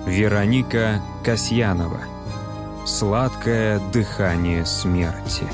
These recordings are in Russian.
Вероника Касьянова. Сладкое дыхание смерти.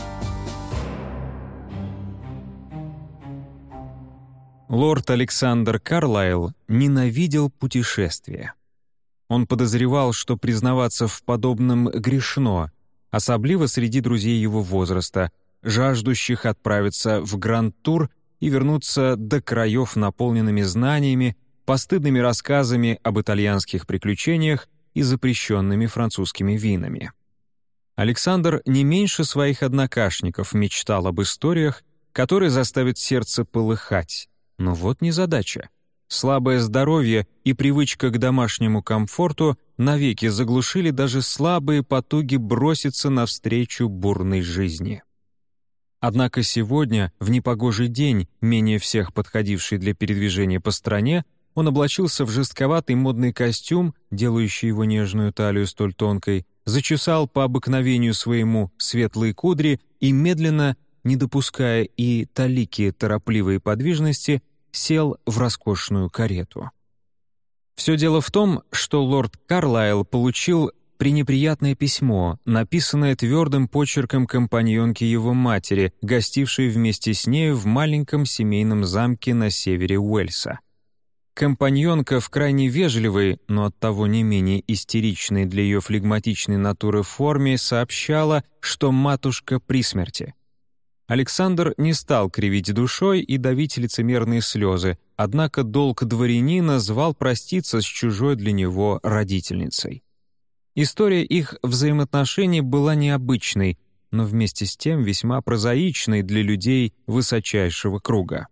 Лорд Александр Карлайл ненавидел путешествия. Он подозревал, что признаваться в подобном грешно, особливо среди друзей его возраста, жаждущих отправиться в гранд-тур и вернуться до краев наполненными знаниями, постыдными рассказами об итальянских приключениях и запрещенными французскими винами. Александр не меньше своих однокашников мечтал об историях, которые заставят сердце полыхать. Но вот незадача. Слабое здоровье и привычка к домашнему комфорту навеки заглушили даже слабые потуги броситься навстречу бурной жизни. Однако сегодня, в непогожий день, менее всех подходивший для передвижения по стране, он облачился в жестковатый модный костюм, делающий его нежную талию столь тонкой, зачесал по обыкновению своему светлые кудри и медленно, не допуская и талики торопливой подвижности, сел в роскошную карету. Все дело в том, что лорд Карлайл получил пренеприятное письмо, написанное твердым почерком компаньонки его матери, гостившей вместе с нею в маленьком семейном замке на севере Уэльса. Компаньонка в крайне вежливой, но оттого не менее истеричной для ее флегматичной натуры форме сообщала, что матушка при смерти. Александр не стал кривить душой и давить лицемерные слезы, однако долг дворянина звал проститься с чужой для него родительницей. История их взаимоотношений была необычной, но вместе с тем весьма прозаичной для людей высочайшего круга.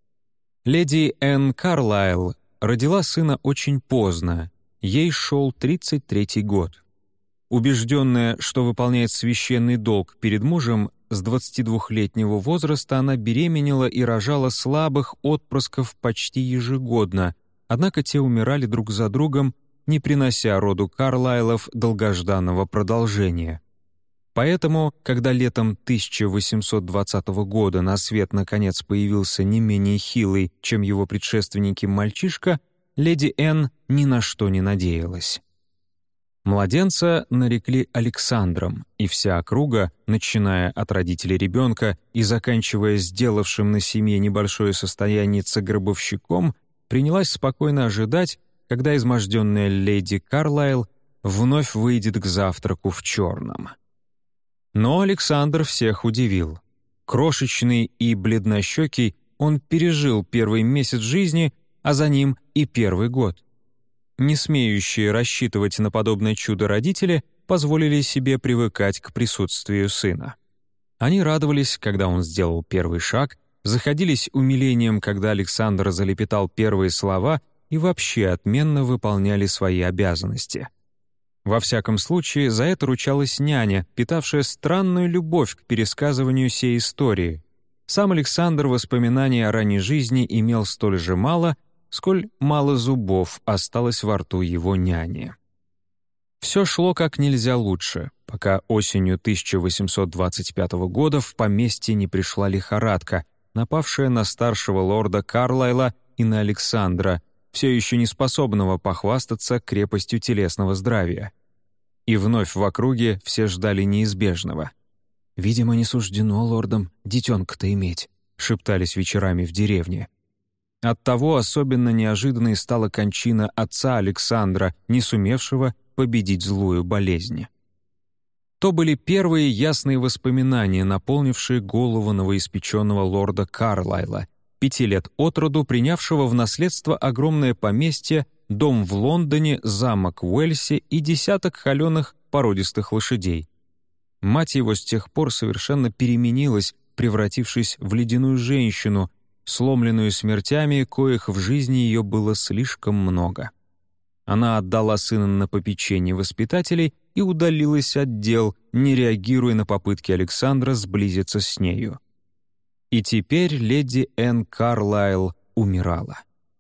Леди Энн Карлайл родила сына очень поздно, ей шел 33-й год. Убежденная, что выполняет священный долг перед мужем, с 22-летнего возраста она беременела и рожала слабых отпрысков почти ежегодно, однако те умирали друг за другом, не принося роду Карлайлов долгожданного продолжения. Поэтому, когда летом 1820 года на свет наконец появился не менее хилый, чем его предшественники мальчишка, леди Энн ни на что не надеялась. Младенца нарекли Александром, и вся округа, начиная от родителей ребенка и заканчивая сделавшим на семье небольшое состояние гробовщиком, принялась спокойно ожидать, когда изможденная леди Карлайл вновь выйдет к завтраку в черном. Но Александр всех удивил. Крошечный и бледнощекий, он пережил первый месяц жизни, а за ним и первый год. Не смеющие рассчитывать на подобное чудо родители позволили себе привыкать к присутствию сына. Они радовались, когда он сделал первый шаг, заходились умилением, когда Александр залепетал первые слова и вообще отменно выполняли свои обязанности. Во всяком случае, за это ручалась няня, питавшая странную любовь к пересказыванию сей истории. Сам Александр воспоминаний о ранней жизни имел столь же мало, сколь мало зубов осталось во рту его няни. Все шло как нельзя лучше, пока осенью 1825 года в поместье не пришла лихорадка, напавшая на старшего лорда Карлайла и на Александра, все еще не способного похвастаться крепостью телесного здравия. И вновь в округе все ждали неизбежного. «Видимо, не суждено лордам детенка-то иметь», — шептались вечерами в деревне. Оттого особенно неожиданной стала кончина отца Александра, не сумевшего победить злую болезнь. То были первые ясные воспоминания, наполнившие голову новоиспеченного лорда Карлайла, 5 лет от роду принявшего в наследство огромное поместье, дом в Лондоне, замок в Уэльсе и десяток холеных породистых лошадей. Мать его с тех пор совершенно переменилась, превратившись в ледяную женщину, сломленную смертями, коих в жизни ее было слишком много. Она отдала сына на попечение воспитателей и удалилась от дел, не реагируя на попытки Александра сблизиться с нею. И теперь леди Энн Карлайл умирала.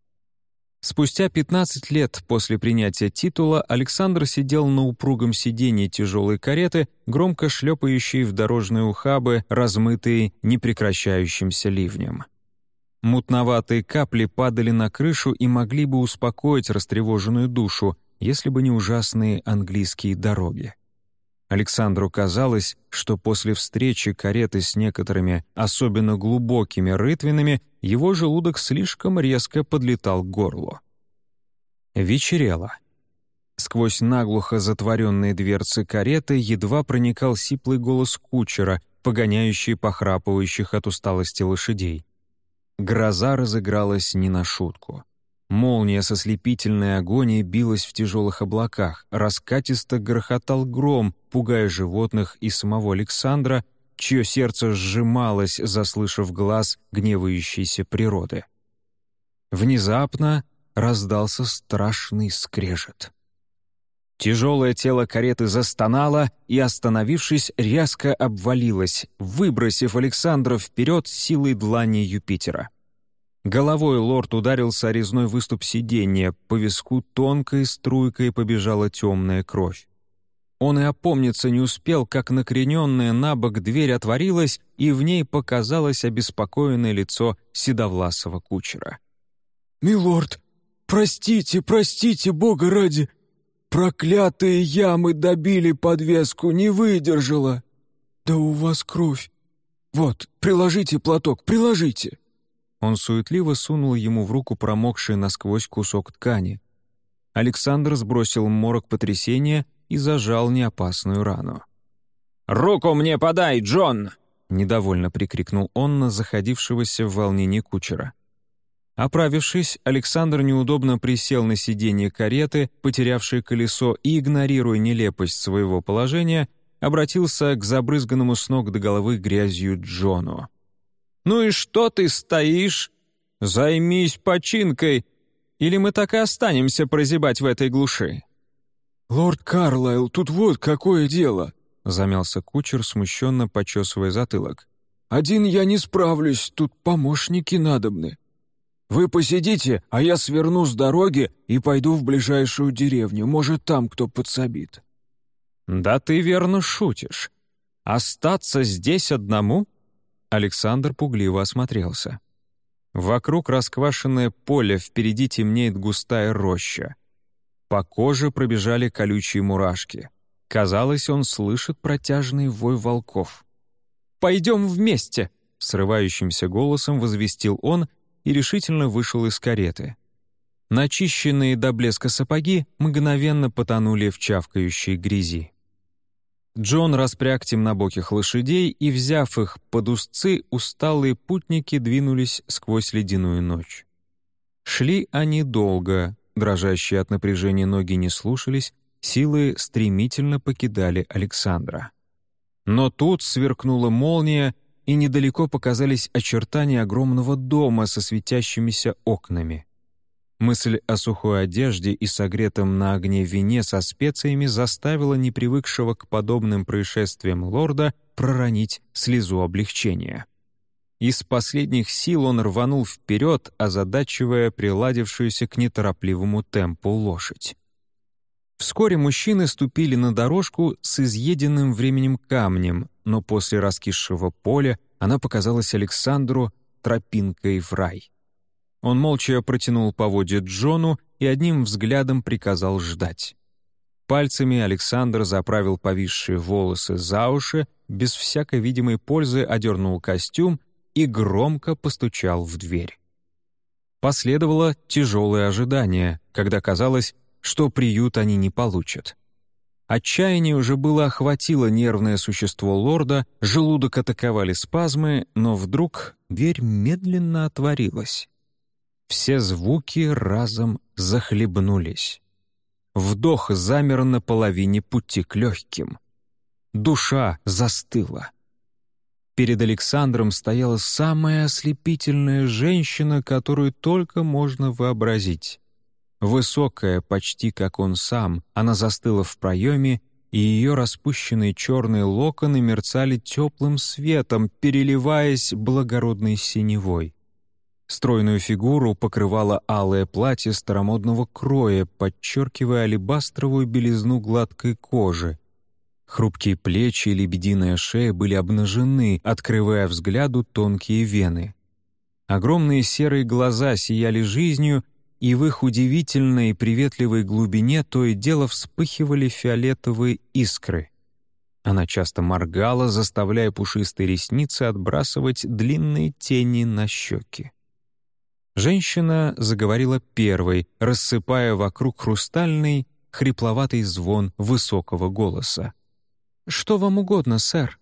Спустя 15 лет после принятия титула Александр сидел на упругом сиденье тяжелой кареты, громко шлепающей в дорожные ухабы, размытые непрекращающимся ливнем. Мутноватые капли падали на крышу и могли бы успокоить растревоженную душу, если бы не ужасные английские дороги. Александру казалось, что после встречи кареты с некоторыми особенно глубокими рытвинами его желудок слишком резко подлетал к горлу. Вечерело. Сквозь наглухо затворенные дверцы кареты едва проникал сиплый голос кучера, погоняющий похрапывающих от усталости лошадей. Гроза разыгралась не на шутку. Молния со слепительной агонией билась в тяжелых облаках, раскатисто грохотал гром, пугая животных и самого Александра, чье сердце сжималось, заслышав глаз гневающейся природы. Внезапно раздался страшный скрежет. Тяжелое тело кареты застонало и, остановившись, резко обвалилось, выбросив Александра вперед силой длани Юпитера. Головой лорд ударился о резной выступ сиденья, по виску тонкой струйкой побежала темная кровь. Он и опомниться не успел, как накрененная на бок дверь отворилась, и в ней показалось обеспокоенное лицо седовласого кучера. «Милорд, простите, простите, Бога ради! Проклятые ямы добили подвеску, не выдержала! Да у вас кровь! Вот, приложите платок, приложите!» Он суетливо сунул ему в руку промокший насквозь кусок ткани. Александр сбросил морок потрясения и зажал неопасную рану. «Руку мне подай, Джон!» — недовольно прикрикнул он на заходившегося в волнении кучера. Оправившись, Александр неудобно присел на сиденье кареты, потерявшей колесо, и, игнорируя нелепость своего положения, обратился к забрызганному с ног до головы грязью Джону. «Ну и что ты стоишь? Займись починкой, или мы так и останемся прозябать в этой глуши?» «Лорд Карлайл, тут вот какое дело!» — замялся кучер, смущенно почесывая затылок. «Один я не справлюсь, тут помощники надобны. Вы посидите, а я сверну с дороги и пойду в ближайшую деревню, может, там кто подсобит». «Да ты верно шутишь. Остаться здесь одному?» Александр пугливо осмотрелся. Вокруг расквашенное поле, впереди темнеет густая роща. По коже пробежали колючие мурашки. Казалось, он слышит протяжный вой волков. «Пойдем вместе!» — срывающимся голосом возвестил он и решительно вышел из кареты. Начищенные до блеска сапоги мгновенно потонули в чавкающей грязи. Джон распряг темнобоких лошадей, и, взяв их под узцы, усталые путники двинулись сквозь ледяную ночь. Шли они долго, дрожащие от напряжения ноги не слушались, силы стремительно покидали Александра. Но тут сверкнула молния, и недалеко показались очертания огромного дома со светящимися окнами. Мысль о сухой одежде и согретом на огне вине со специями заставила непривыкшего к подобным происшествиям лорда проронить слезу облегчения. Из последних сил он рванул вперед, озадачивая приладившуюся к неторопливому темпу лошадь. Вскоре мужчины ступили на дорожку с изъеденным временем камнем, но после раскисшего поля она показалась Александру тропинкой в рай. Он молча протянул поводья Джону и одним взглядом приказал ждать. Пальцами Александр заправил повисшие волосы за уши, без всякой видимой пользы одернул костюм и громко постучал в дверь. Последовало тяжелое ожидание, когда казалось, что приют они не получат. Отчаяние уже было охватило нервное существо лорда, желудок атаковали спазмы, но вдруг дверь медленно отворилась. Все звуки разом захлебнулись. Вдох замер на половине пути к легким. Душа застыла. Перед Александром стояла самая ослепительная женщина, которую только можно вообразить. Высокая, почти как он сам, она застыла в проеме, и ее распущенные черные локоны мерцали теплым светом, переливаясь благородной синевой. Стройную фигуру покрывало алое платье старомодного кроя, подчеркивая алебастровую белизну гладкой кожи. Хрупкие плечи и лебединая шея были обнажены, открывая взгляду тонкие вены. Огромные серые глаза сияли жизнью, и в их удивительной и приветливой глубине то и дело вспыхивали фиолетовые искры. Она часто моргала, заставляя пушистые ресницы отбрасывать длинные тени на щеки. Женщина заговорила первой, рассыпая вокруг хрустальный, хрипловатый звон высокого голоса. «Что вам угодно, сэр?»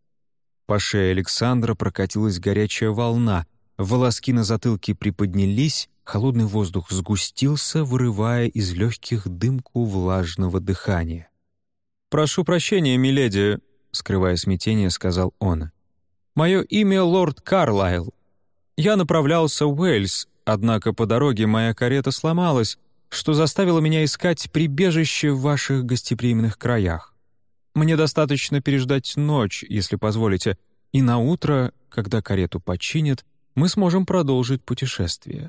По шее Александра прокатилась горячая волна, волоски на затылке приподнялись, холодный воздух сгустился, вырывая из легких дымку влажного дыхания. «Прошу прощения, миледи», — скрывая смятение, сказал он. «Мое имя лорд Карлайл. Я направлялся в Уэльс, однако по дороге моя карета сломалась, что заставило меня искать прибежище в ваших гостеприимных краях. Мне достаточно переждать ночь, если позволите, и на утро, когда карету починят, мы сможем продолжить путешествие».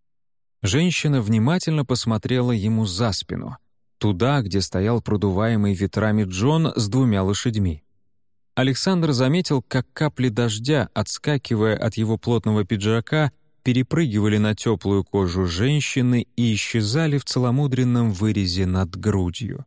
Женщина внимательно посмотрела ему за спину, туда, где стоял продуваемый ветрами Джон с 2 лошадьми. Александр заметил, как капли дождя, отскакивая от его плотного пиджака, перепрыгивали на теплую кожу женщины и исчезали в целомудренном вырезе над грудью.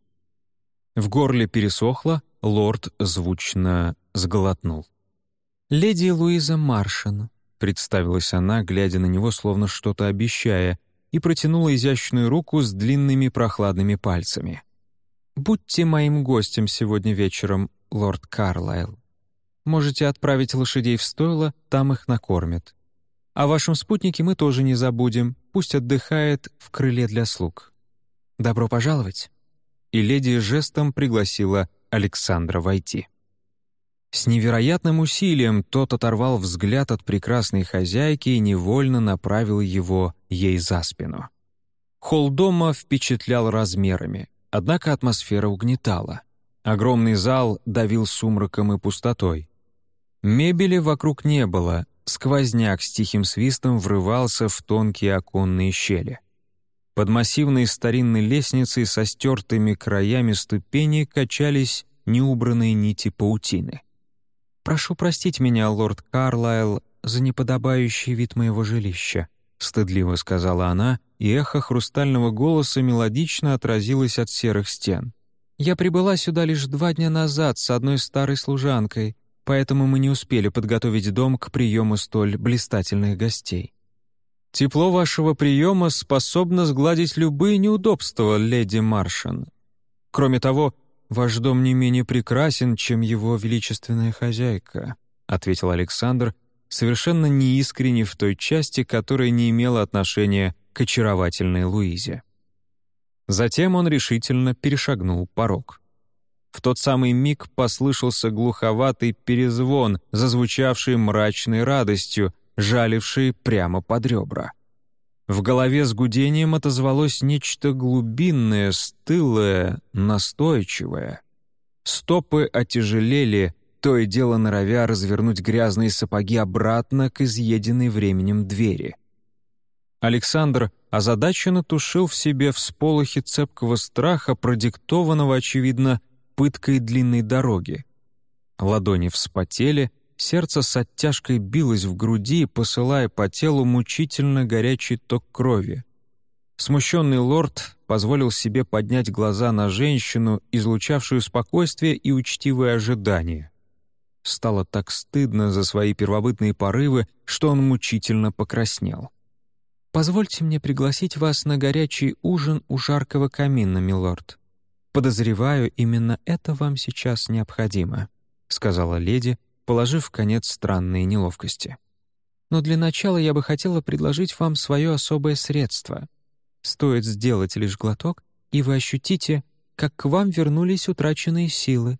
В горле пересохло, лорд звучно сглотнул. «Леди Луиза Маршан», — представилась она, глядя на него, словно что-то обещая, и протянула изящную руку с длинными прохладными пальцами. «Будьте моим гостем сегодня вечером, лорд Карлайл. Можете отправить лошадей в стойло, там их накормят. О вашем спутнике мы тоже не забудем, пусть отдыхает в крыле для слуг. Добро пожаловать». И леди жестом пригласила Александра войти. С невероятным усилием тот оторвал взгляд от прекрасной хозяйки и невольно направил его ей за спину. Холл дома впечатлял размерами, однако атмосфера угнетала. Огромный зал давил сумраком и пустотой. Мебели вокруг не было, сквозняк с тихим свистом врывался в тонкие оконные щели. Под массивной старинной лестницей со стертыми краями ступеней качались неубранные нити паутины. «Прошу простить меня, лорд Карлайл, за неподобающий вид моего жилища», — стыдливо сказала она, и эхо хрустального голоса мелодично отразилось от серых стен. «Я прибыла сюда лишь 2 дня назад с одной старой служанкой, поэтому мы не успели подготовить дом к приему столь блистательных гостей». «Тепло вашего приема способно сгладить любые неудобства, леди Маршан. Кроме того, ваш дом не менее прекрасен, чем его величественная хозяйка», — ответил Александр, совершенно неискренне в той части, которая не имела отношения к очаровательной Луизе. Затем он решительно перешагнул порог. В тот самый миг послышался глуховатый перезвон, зазвучавший мрачной радостью, жаливший прямо под ребра. В голове с гудением отозвалось нечто глубинное, стылое, настойчивое. Стопы отяжелели, то и дело норовя развернуть грязные сапоги обратно к изъеденной временем двери. Александр озадаченно тушил в себе всполохи цепкого страха, продиктованного, очевидно, пыткой длинной дороги. Ладони вспотели, сердце с оттяжкой билось в груди, посылая по телу мучительно горячий ток крови. Смущенный лорд позволил себе поднять глаза на женщину, излучавшую спокойствие и учтивое ожидание. Стало так стыдно за свои первобытные порывы, что он мучительно покраснел. «Позвольте мне пригласить вас на горячий ужин у жаркого камина, милорд. Подозреваю, именно это вам сейчас необходимо», — сказала леди, положив конец странной неловкости. «Но для начала я бы хотела предложить вам свое особое средство. Стоит сделать лишь глоток, и вы ощутите, как к вам вернулись утраченные силы».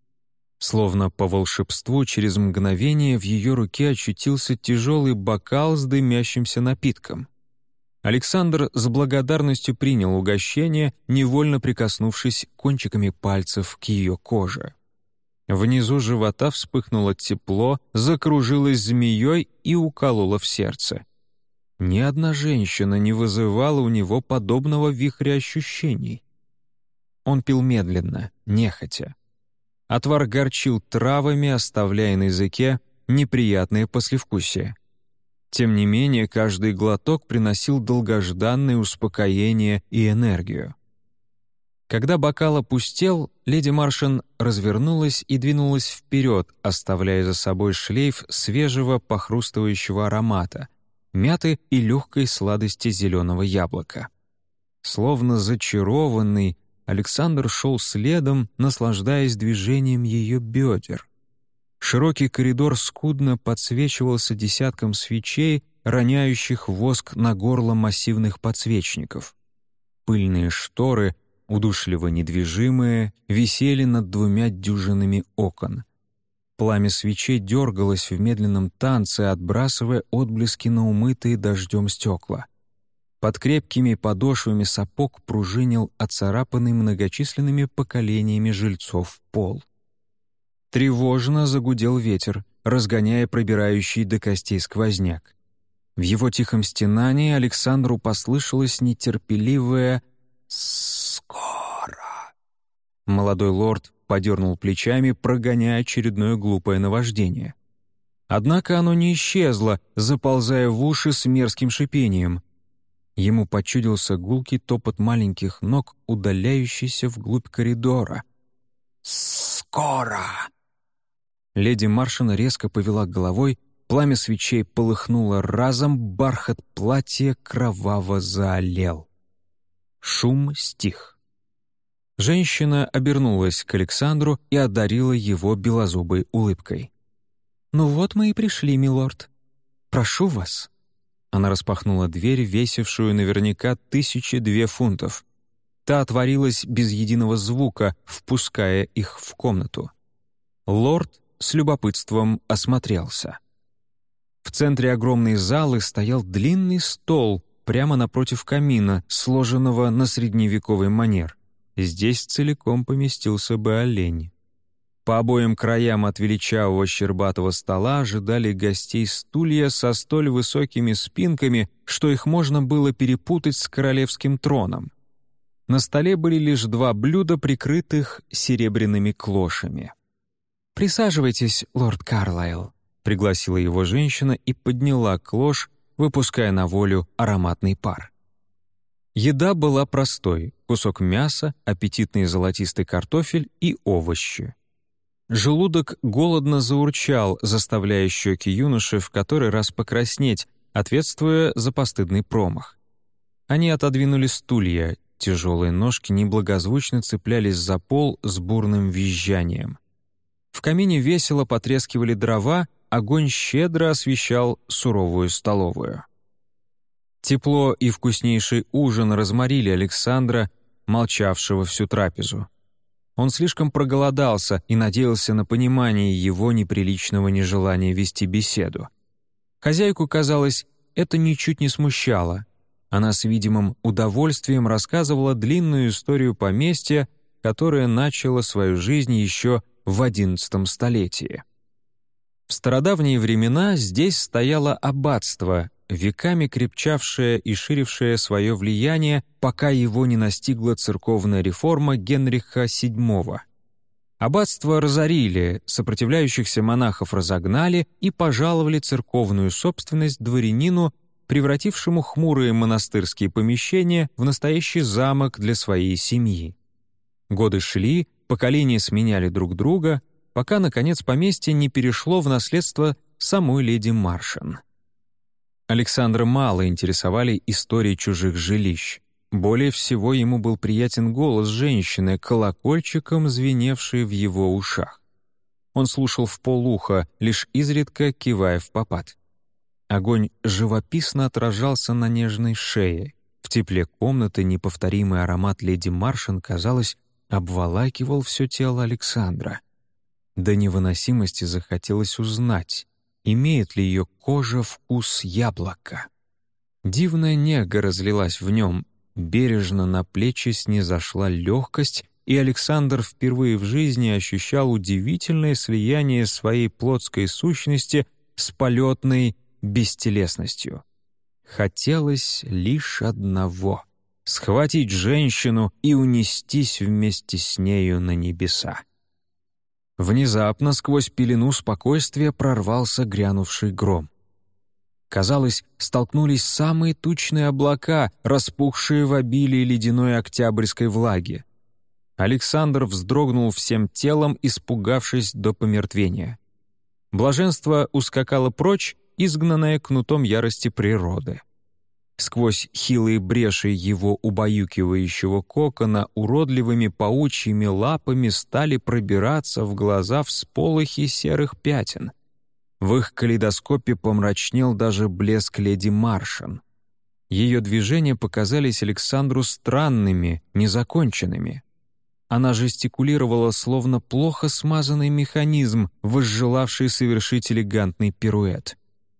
Словно по волшебству, через мгновение в ее руке очутился тяжелый бокал с дымящимся напитком. Александр с благодарностью принял угощение, невольно прикоснувшись кончиками пальцев к ее коже. Внизу живота вспыхнуло тепло, закружилось змеей и укололо в сердце. Ни одна женщина не вызывала у него подобного вихря ощущений. Он пил медленно, нехотя. Отвар горчил травами, оставляя на языке неприятное послевкусие. Тем не менее, каждый глоток приносил долгожданное успокоение и энергию. Когда бокал опустел, леди Маршан развернулась и двинулась вперед, оставляя за собой шлейф свежего похрустывающего аромата, мяты и легкой сладости зеленого яблока. Словно зачарованный, Александр шел следом, наслаждаясь движением ее бедер. Широкий коридор скудно подсвечивался десятком свечей, роняющих воск на горло массивных подсвечников. Пыльные шторы, удушливо недвижимые, висели над 2 дюжинами окон. Пламя свечей дергалось в медленном танце, отбрасывая отблески на умытые дождем стекла. Под крепкими подошвами сапог пружинил оцарапанный многочисленными поколениями жильцов пол. Тревожно загудел ветер, разгоняя пробирающий до костей сквозняк. В его тихом стенании Александру послышалось нетерпеливое «Скоро». Молодой лорд подернул плечами, прогоняя очередное глупое наваждение. Однако оно не исчезло, заползая в уши с мерзким шипением. Ему почудился гулкий топот маленьких ног, удаляющийся вглубь коридора. «Скоро!» Леди Маршан резко повела головой, пламя свечей полыхнуло разом, бархат платья кроваво заолел. Шум стих. Женщина обернулась к Александру и одарила его белозубой улыбкой. «Ну вот мы и пришли, милорд. Прошу вас». Она распахнула дверь, весившую наверняка 1002 фунтов. Та отворилась без единого звука, впуская их в комнату. Лорд с любопытством осмотрелся. В центре огромной залы стоял длинный стол прямо напротив камина, сложенного на средневековый манер. Здесь целиком поместился бы олень. По обоим краям от величавого щербатого стола ожидали гостей стулья со столь высокими спинками, что их можно было перепутать с королевским троном. На столе были лишь 2 блюда, прикрытых серебряными клошами. «Присаживайтесь, лорд Карлайл», — пригласила его женщина и подняла клош, выпуская на волю ароматный пар. Еда была простой — кусок мяса, аппетитный золотистый картофель и овощи. Желудок голодно заурчал, заставляя щеки юноши в который раз покраснеть, ответствуя за постыдный промах. Они отодвинули стулья, тяжелые ножки неблагозвучно цеплялись за пол с бурным визжанием. В камине весело потрескивали дрова, огонь щедро освещал суровую столовую. Тепло и вкуснейший ужин разморили Александра, молчавшего всю трапезу. Он слишком проголодался и надеялся на понимание его неприличного нежелания вести беседу. Хозяйку, казалось, это ничуть не смущало. Она с видимым удовольствием рассказывала длинную историю поместья, которое начало свою жизнь еще в XI столетии. В стародавние времена здесь стояло аббатство, веками крепчавшее и ширившее свое влияние, пока его не настигла церковная реформа Генриха VII. Аббатство разорили, сопротивляющихся монахов разогнали и пожаловали церковную собственность дворянину, превратившему хмурые монастырские помещения в настоящий замок для своей семьи. Годы шли, поколения сменяли друг друга, пока, наконец, поместье не перешло в наследство самой леди Маршан. Александра мало интересовали истории чужих жилищ. Более всего ему был приятен голос женщины, колокольчиком звеневший в его ушах. Он слушал вполуха, лишь изредка кивая впопад. Огонь живописно отражался на нежной шее. В тепле комнаты неповторимый аромат леди Маршан, казалось, обволакивал все тело Александра. До невыносимости захотелось узнать, имеет ли ее кожа вкус яблока. Дивная нега разлилась в нем, бережно на плечи снизошла легкость, и Александр впервые в жизни ощущал удивительное слияние своей плотской сущности с полетной бестелесностью. Хотелось лишь одного — схватить женщину и унестись вместе с нею на небеса. Внезапно сквозь пелену спокойствия прорвался грянувший гром. Казалось, столкнулись самые тучные облака, распухшие в обилии ледяной октябрьской влаги. Александр вздрогнул всем телом, испугавшись до помертвения. Блаженство ускакало прочь, изгнанное кнутом ярости природы. Сквозь хилые бреши его убаюкивающего кокона уродливыми паучьими лапами стали пробираться в глаза всполохи серых пятен. В их калейдоскопе помрачнел даже блеск леди Маршан. Ее движения показались Александру странными, незаконченными. Она жестикулировала, словно плохо смазанный механизм, возжелавший совершить элегантный пируэт.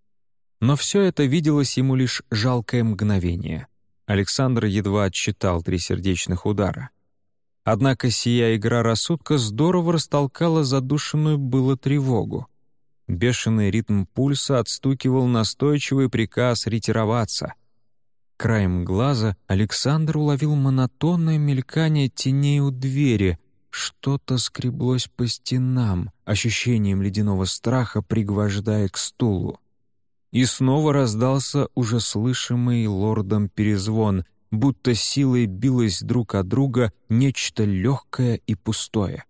Но все это виделось ему лишь жалкое мгновение. Александр едва отсчитал 3 сердечных удара. Однако сия игра рассудка здорово растолкала задушенную было тревогу. Бешеный ритм пульса отстукивал настойчивый приказ ретироваться. Краем глаза Александр уловил монотонное мелькание теней у двери. Что-то скреблось по стенам, ощущением ледяного страха пригвождая к стулу. И снова раздался уже слышимый лордом перезвон, будто силой билось друг от друга нечто легкое и пустое.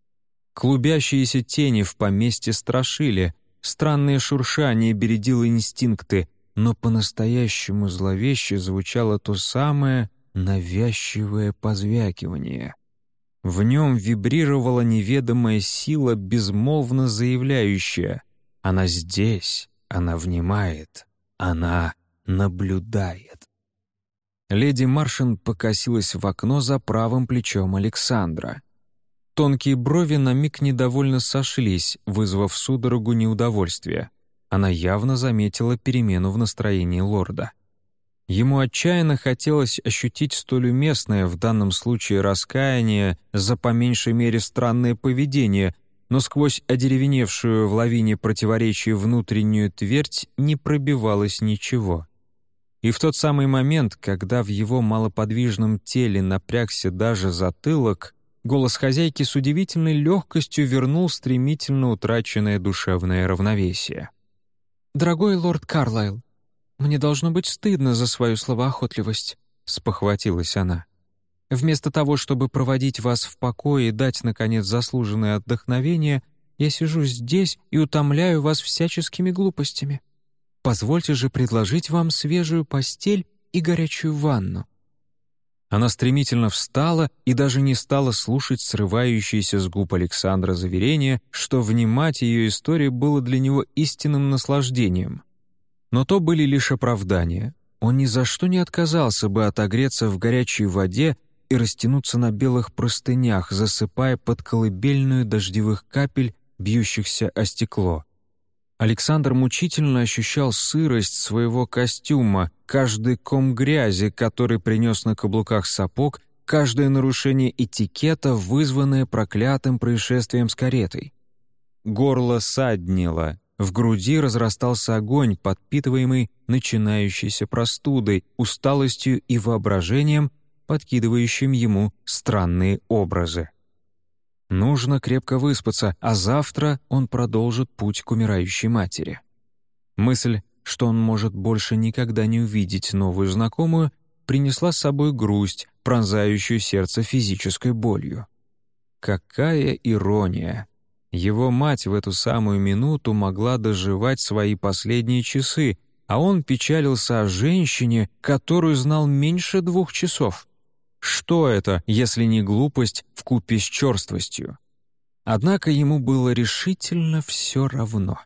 Клубящиеся тени в поместье страшили, странные шуршания бередило инстинкты, но по-настоящему зловеще звучало то самое навязчивое позвякивание. В нем вибрировала неведомая сила, безмолвно заявляющая: «Она здесь, она внимает, она наблюдает». Леди Маршан покосилась в окно за правым плечом Александра. Тонкие брови на миг недовольно сошлись, вызвав судорогу неудовольствия. Она явно заметила перемену в настроении лорда. Ему отчаянно хотелось ощутить столь уместное в данном случае раскаяние за по меньшей мере странное поведение, но сквозь одеревеневшую в лавине противоречий внутреннюю твердь не пробивалось ничего. И в тот самый момент, когда в его малоподвижном теле напрягся даже затылок, голос хозяйки с удивительной легкостью вернул стремительно утраченное душевное равновесие. «Дорогой лорд Карлайл, мне должно быть стыдно за свою словоохотливость», — спохватилась она. «Вместо того, чтобы проводить вас в покое и дать, наконец, заслуженное отдохновение, я сижу здесь и утомляю вас всяческими глупостями. Позвольте же предложить вам свежую постель и горячую ванну». Она стремительно встала и даже не стала слушать срывающиеся с губ Александра заверения, что внимать ее истории было для него истинным наслаждением. Но то были лишь оправдания. Он ни за что не отказался бы отогреться в горячей воде и растянуться на белых простынях, засыпая под колыбельную дождевых капель, бьющихся о стекло. Александр мучительно ощущал сырость своего костюма, каждый ком грязи, который принес на каблуках сапог, каждое нарушение этикета, вызванное проклятым происшествием с каретой. Горло саднило, в груди разрастался огонь, подпитываемый начинающейся простудой, усталостью и воображением, подкидывающим ему странные образы. Нужно крепко выспаться, а завтра он продолжит путь к умирающей матери. Мысль, что он может больше никогда не увидеть новую знакомую, принесла с собой грусть, пронзающую сердце физической болью. Какая ирония! Его мать в эту самую минуту могла доживать свои последние часы, а он печалился о женщине, которую знал меньше 2 часов. Что это, если не глупость вкупе с черствостью? Однако ему было решительно все равно.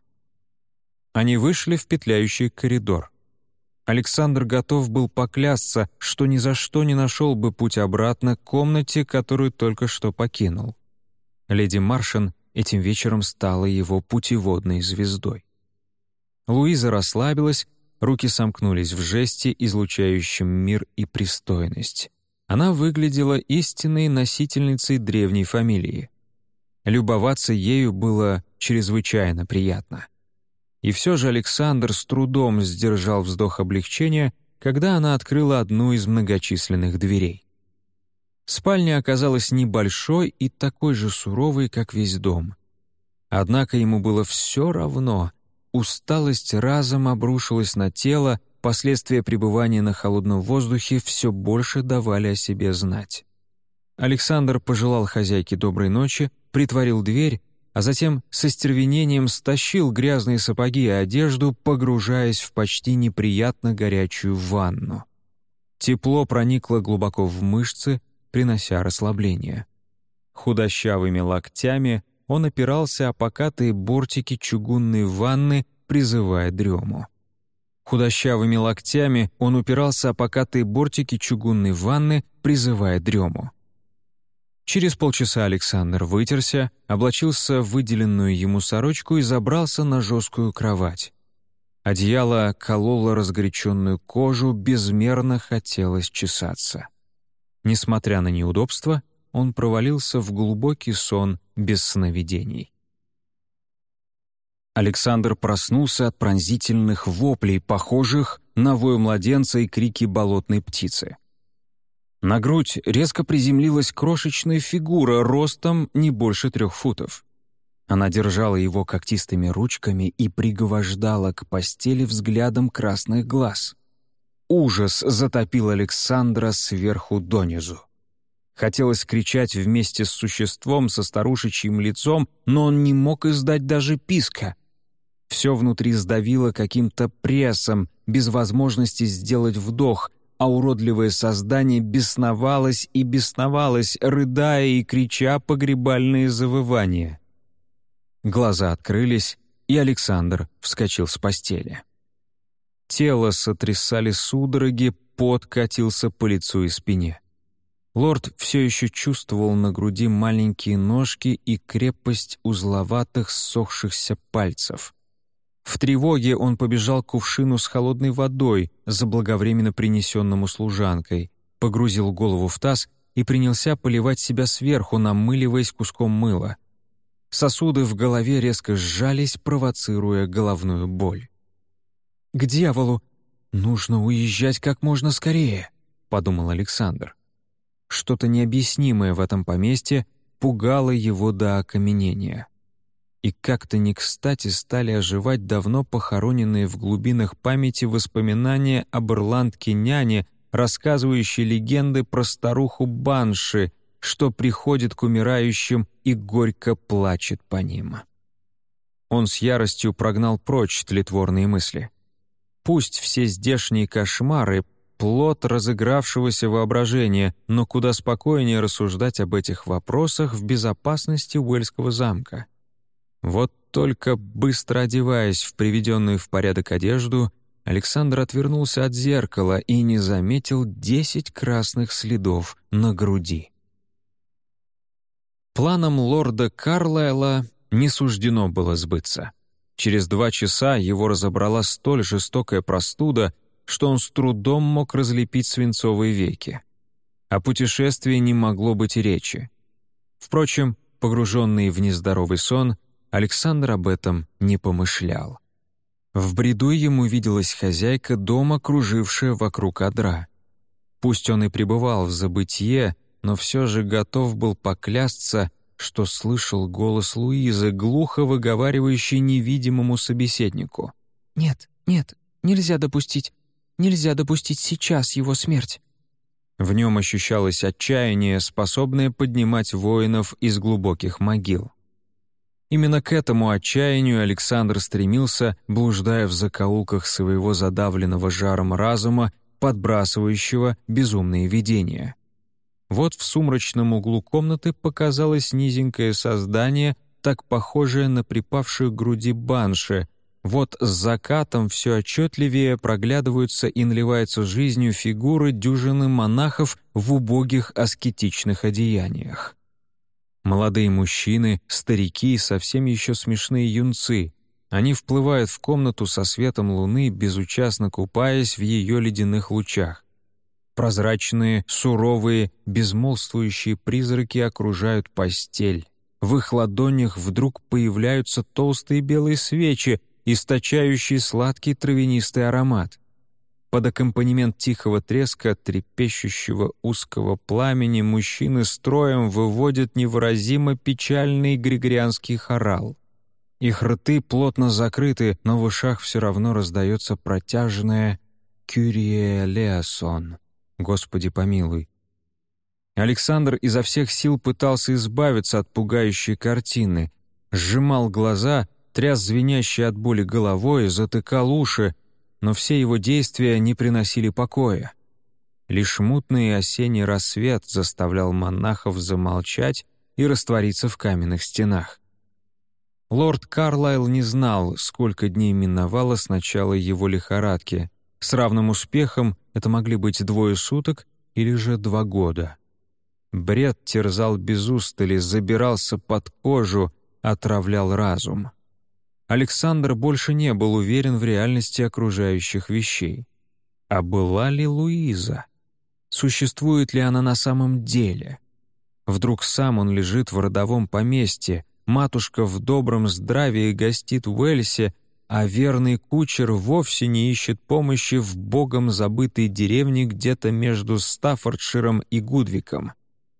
Они вышли в петляющий коридор. Александр готов был поклясться, что ни за что не нашел бы путь обратно к комнате, которую только что покинул. Леди Маршан этим вечером стала его путеводной звездой. Луиза расслабилась, руки сомкнулись в жесте, излучающем мир и пристойность. Она выглядела истинной носительницей древней фамилии. Любоваться ею было чрезвычайно приятно. И все же Александр с трудом сдержал вздох облегчения, когда она открыла одну из многочисленных дверей. Спальня оказалась небольшой и такой же суровой, как весь дом. Однако ему было все равно. усталость разом обрушилась на тело, последствия пребывания на холодном воздухе все больше давали о себе знать. Александр пожелал хозяйке доброй ночи, притворил дверь, а затем со стервенением стащил грязные сапоги и одежду, погружаясь в почти неприятно горячую ванну. Тепло проникло глубоко в мышцы, принося расслабление. Худощавыми локтями он опирался о покатые бортики чугунной ванны, призывая дрему. Худощавыми локтями он упирался о покатые бортики чугунной ванны, призывая дрему. Через полчаса Александр вытерся, облачился в выделенную ему сорочку и забрался на жесткую кровать. Одеяло кололо разгоряченную кожу, безмерно хотелось чесаться. Несмотря на неудобства, он провалился в глубокий сон без сновидений. Александр проснулся от пронзительных воплей, похожих на вой младенца и крики болотной птицы. На грудь резко приземлилась крошечная фигура ростом не больше 3 футов. Она держала его когтистыми ручками и пригвождала к постели взглядом красных глаз. Ужас затопил Александра сверху донизу. Хотелось кричать вместе с существом со старушечьим лицом, но он не мог издать даже писка. Все внутри сдавило каким-то прессом, без возможности сделать вдох, а уродливое создание бесновалось и бесновалось, рыдая и крича погребальные завывания. Глаза открылись, и Александр вскочил с постели. Тело сотрясали судороги, пот катился по лицу и спине. Лорд все еще чувствовал на груди маленькие ножки и крепость узловатых ссохшихся пальцев. В тревоге он побежал к кувшину с холодной водой, заблаговременно принесенному служанкой, погрузил голову в таз и принялся поливать себя сверху, намыливаясь куском мыла. Сосуды в голове резко сжались, провоцируя головную боль. «К дьяволу! Нужно уезжать как можно скорее», — подумал Александр. Что-то необъяснимое в этом поместье пугало его до окаменения. И как-то не кстати стали оживать давно похороненные в глубинах памяти воспоминания об ирландке-няне, рассказывающей легенды про старуху Банши, что приходит к умирающим и горько плачет по ним. Он с яростью прогнал прочь тлетворные мысли. Пусть все здешние кошмары — плод разыгравшегося воображения, но куда спокойнее рассуждать об этих вопросах в безопасности Уэльского замка. Вот только быстро одеваясь в приведенную в порядок одежду, Александр отвернулся от зеркала и не заметил 10 красных следов на груди. Планам лорда Карлайла не суждено было сбыться. Через 2 часа его разобрала столь жестокая простуда, что он с трудом мог разлепить свинцовые веки. О путешествии не могло быть и речи. Впрочем, погруженный в нездоровый сон, Александр об этом не помышлял. В бреду ему виделась хозяйка дома, кружившая вокруг одра. Пусть он и пребывал в забытье, но все же готов был поклясться, что слышал голос Луизы, глухо выговаривающий невидимому собеседнику. «Нет, нет, нельзя допустить сейчас его смерть». В нем ощущалось отчаяние, способное поднимать воинов из глубоких могил. Именно к этому отчаянию Александр стремился, блуждая в закоулках своего задавленного жаром разума, подбрасывающего безумные видения. Вот в сумрачном углу комнаты показалось низенькое создание, так похожее на припавшую к груди банши. Вот с закатом все отчетливее проглядываются и наливаются жизнью фигуры дюжины монахов в убогих аскетичных одеяниях. Молодые мужчины, старики и совсем еще смешные юнцы. Они вплывают в комнату со светом луны, безучастно купаясь в ее ледяных лучах. Прозрачные, суровые, безмолвствующие призраки окружают постель. В их ладонях вдруг появляются толстые белые свечи, источающие сладкий травянистый аромат. Под аккомпанемент тихого треска, трепещущего узкого пламени, мужчины строем выводят невыразимо печальный григорианский хорал. Их рты плотно закрыты, но в ушах все равно раздается протяжное «Кюрие элеасон» — «Господи помилуй». Александр изо всех сил пытался избавиться от пугающей картины, сжимал глаза, тряс звенящей от боли головой, затыкал уши, но все его действия не приносили покоя. Лишь мутный осенний рассвет заставлял монахов замолчать и раствориться в каменных стенах. Лорд Карлайл не знал, сколько дней миновало с начала его лихорадки. С равным успехом это могли быть 2 суток или же 2 года. Бред терзал без устали, забирался под кожу, отравлял разум. Александр больше не был уверен в реальности окружающих вещей. А была ли Луиза? Существует ли она на самом деле? Вдруг сам он лежит в родовом поместье, матушка в добром здравии гостит в Уэльсе, а верный кучер вовсе не ищет помощи в богом забытой деревне где-то между Стаффордширом и Гудвиком.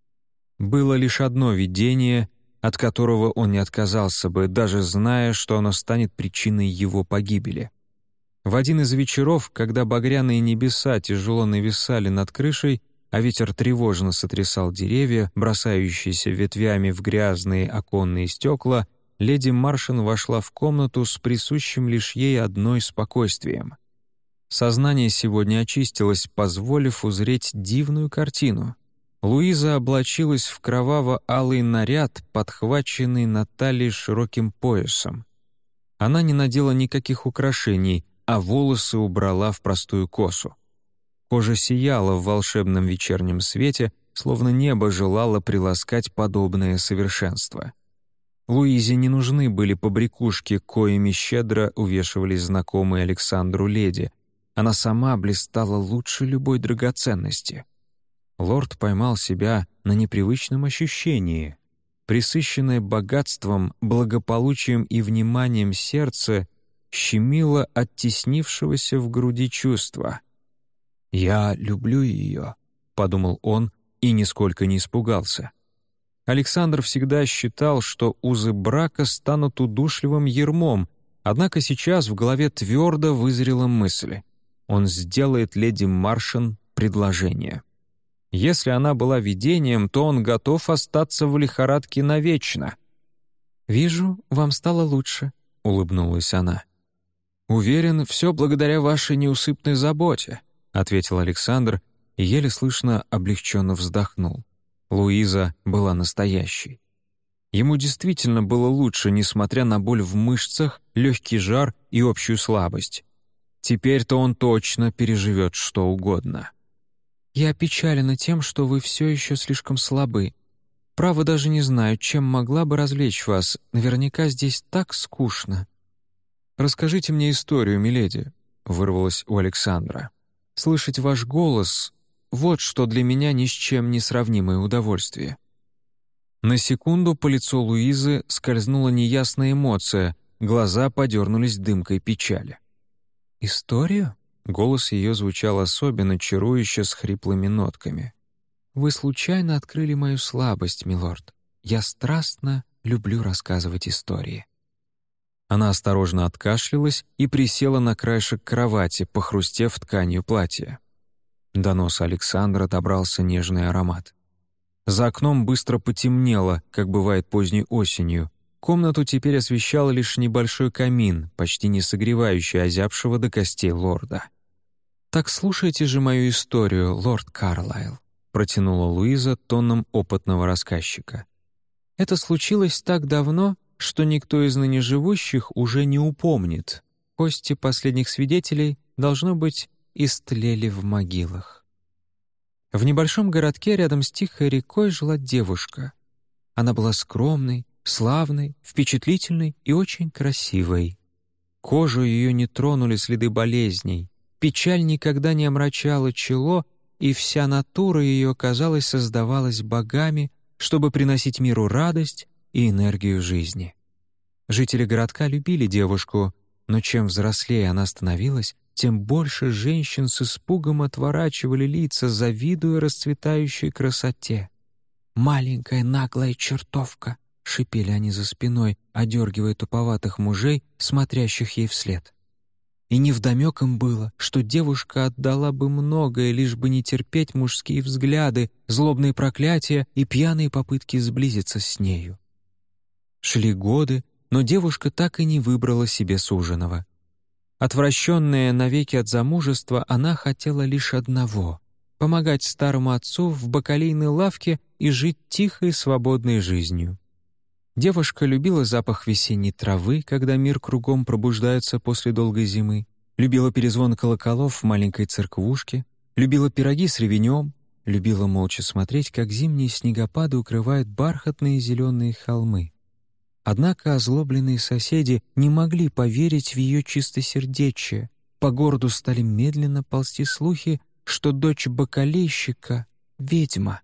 Было лишь одно видение, от которого он не отказался бы, даже зная, что оно станет причиной его погибели. В один из вечеров, когда багряные небеса тяжело нависали над крышей, а ветер тревожно сотрясал деревья, бросающиеся ветвями в грязные оконные стекла, леди Маршен вошла в комнату с присущим лишь ей одной спокойствием. Сознание сегодня очистилось, позволив узреть дивную картину. Луиза облачилась в кроваво-алый наряд, подхваченный на талии широким поясом. Она не надела никаких украшений, а волосы убрала в простую косу. Кожа сияла в волшебном вечернем свете, словно небо желало приласкать подобное совершенство. Луизе не нужны были побрякушки, коими щедро увешивались знакомые Александру леди. Она сама блистала лучше любой драгоценности. Лорд поймал себя на непривычном ощущении. Присыщенное богатством, благополучием и вниманием сердце щемило оттеснившегося в груди чувства. «Я люблю ее», — подумал он и нисколько не испугался. Александр всегда считал, что узы брака станут удушливым ярмом, однако сейчас в голове твердо вызрела мысль. Он сделает леди Маршен предложение. Если она была видением, то он готов остаться в лихорадке навечно. «Вижу, вам стало лучше», — улыбнулась она. «Уверен, все благодаря вашей неусыпной заботе», — ответил Александр и еле слышно облегченно вздохнул. Луиза была настоящей. Ему действительно было лучше, несмотря на боль в мышцах, легкий жар и общую слабость. Теперь-то он точно переживет что угодно. «Я опечалена тем, что вы все еще слишком слабы. Право даже не знаю, чем могла бы развлечь вас. Наверняка здесь так скучно». «Расскажите мне историю, миледи», — вырвалось у Александра. «Слышать ваш голос — вот что для меня ни с чем не сравнимое удовольствие». На секунду по лицу Луизы скользнула неясная эмоция, глаза подернулись дымкой печали. «Историю?» — голос ее звучал особенно чарующе с хриплыми нотками. «Вы случайно открыли мою слабость, милорд. Я страстно люблю рассказывать истории». Она осторожно откашлялась и присела на краешек кровати, похрустев тканью платья. До носа Александра добрался нежный аромат. За окном быстро потемнело, как бывает поздней осенью. Комнату теперь освещал лишь небольшой камин, почти не согревающий озябшего до костей лорда. «Так слушайте же мою историю, лорд Карлайл», протянула Луиза тоном опытного рассказчика. «Это случилось так давно, что никто из ныне живущих уже не упомнит. Кости последних свидетелей, должно быть, истлели в могилах. В небольшом городке рядом с тихой рекой жила девушка. Она была скромной, славной, впечатлительной и очень красивой. Кожу ее не тронули следы болезней, печаль никогда не омрачала чело, и вся натура ее, казалось, создавалась богами, чтобы приносить миру радость и энергию жизни. Жители городка любили девушку, но чем взрослее она становилась, тем больше женщин с испугом отворачивали лица, завидуя расцветающей красоте. «Маленькая наглая чертовка», — шипели они за спиной, одергивая туповатых мужей, смотрящих ей вслед. И невдомек им было, что девушка отдала бы многое, лишь бы не терпеть мужские взгляды, злобные проклятия и пьяные попытки сблизиться с нею. Шли годы, но девушка так и не выбрала себе суженого. Отвращенная навеки от замужества, она хотела лишь одного — помогать старому отцу в бакалейной лавке и жить тихой, свободной жизнью. Девушка любила запах весенней травы, когда мир кругом пробуждается после долгой зимы, любила перезвон колоколов в маленькой церквушке, любила пироги с ревенем, любила молча смотреть, как зимние снегопады укрывают бархатные зеленые холмы. Однако озлобленные соседи не могли поверить в ее чистосердечие. По городу стали медленно ползти слухи, что дочь бакалейщика — ведьма.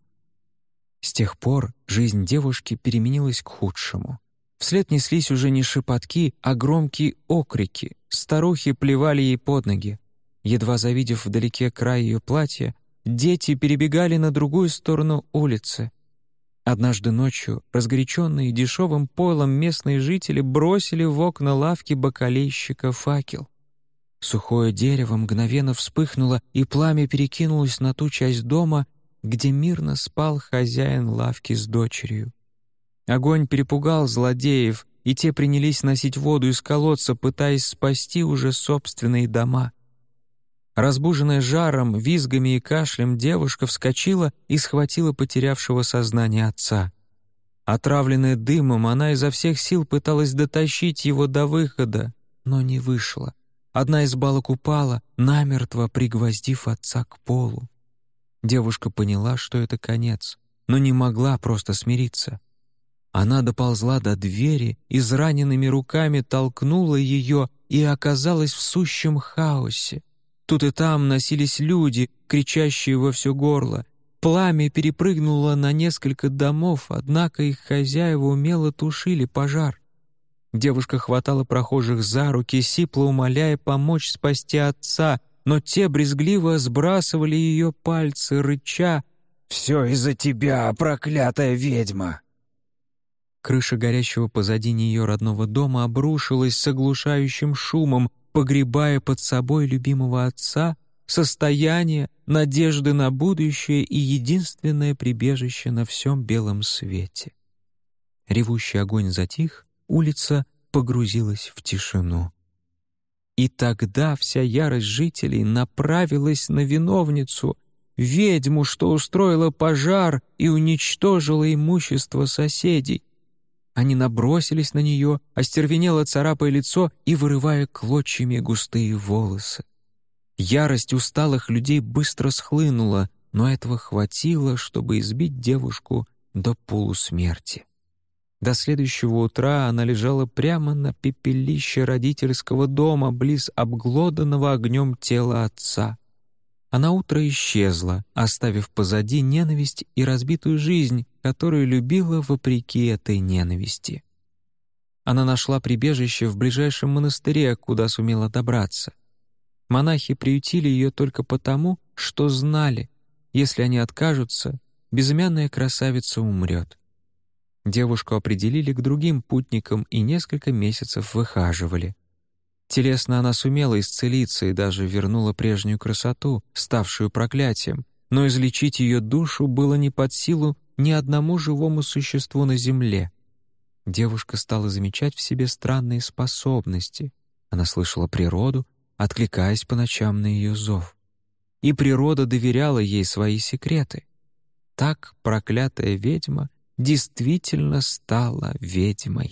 С тех пор жизнь девушки переменилась к худшему. Вслед неслись уже не шепотки, а громкие окрики. Старухи плевали ей под ноги. Едва завидев вдалеке край ее платья, дети перебегали на другую сторону улицы. Однажды ночью, разгоряченные дешевым пойлом, местные жители бросили в окна лавки бакалейщика факел. Сухое дерево мгновенно вспыхнуло, и пламя перекинулось на ту часть дома, где мирно спал хозяин лавки с дочерью. Огонь перепугал злодеев, и те принялись носить воду из колодца, пытаясь спасти уже собственные дома. Разбуженная жаром, визгами и кашлем, девушка вскочила и схватила потерявшего сознание отца. Отравленная дымом, она изо всех сил пыталась дотащить его до выхода, но не вышло. Одна из балок упала, намертво пригвоздив отца к полу. Девушка поняла, что это конец, но не могла просто смириться. Она доползла до двери, израненными руками толкнула ее и оказалась в сущем хаосе. Тут и там носились люди, кричащие во все горло. Пламя перепрыгнуло на несколько домов, однако их хозяева умело тушили пожар. Девушка хватала прохожих за руки, сипло умоляя помочь спасти отца, но те брезгливо сбрасывали ее пальцы, рыча: «Все из-за тебя, проклятая ведьма!» Крыша горящего позади нее родного дома обрушилась с оглушающим шумом, погребая под собой любимого отца, состояние, надежды на будущее и единственное прибежище на всем белом свете. Ревущий огонь затих, улица погрузилась в тишину. И тогда вся ярость жителей направилась на виновницу, ведьму, что устроила пожар и уничтожила имущество соседей. Они набросились на нее, остервенело царапая лицо и вырывая клочьями густые волосы. Ярость усталых людей быстро схлынула, но этого хватило, чтобы избить девушку до полусмерти. До следующего утра она лежала прямо на пепелище родительского дома близ обглоданного огнем тела отца. А наутро исчезла, оставив позади ненависть и разбитую жизнь, которую любила вопреки этой ненависти. Она нашла прибежище в ближайшем монастыре, куда сумела добраться. Монахи приютили ее только потому, что знали, если они откажутся, безымянная красавица умрет. Девушку определили к другим путникам и несколько месяцев выхаживали. Телесно она сумела исцелиться и даже вернула прежнюю красоту, ставшую проклятием, но излечить ее душу было не под силу ни одному живому существу на земле. Девушка стала замечать в себе странные способности. Она слышала природу, откликаясь по ночам на ее зов. И природа доверяла ей свои секреты. Так проклятая ведьма действительно стала ведьмой.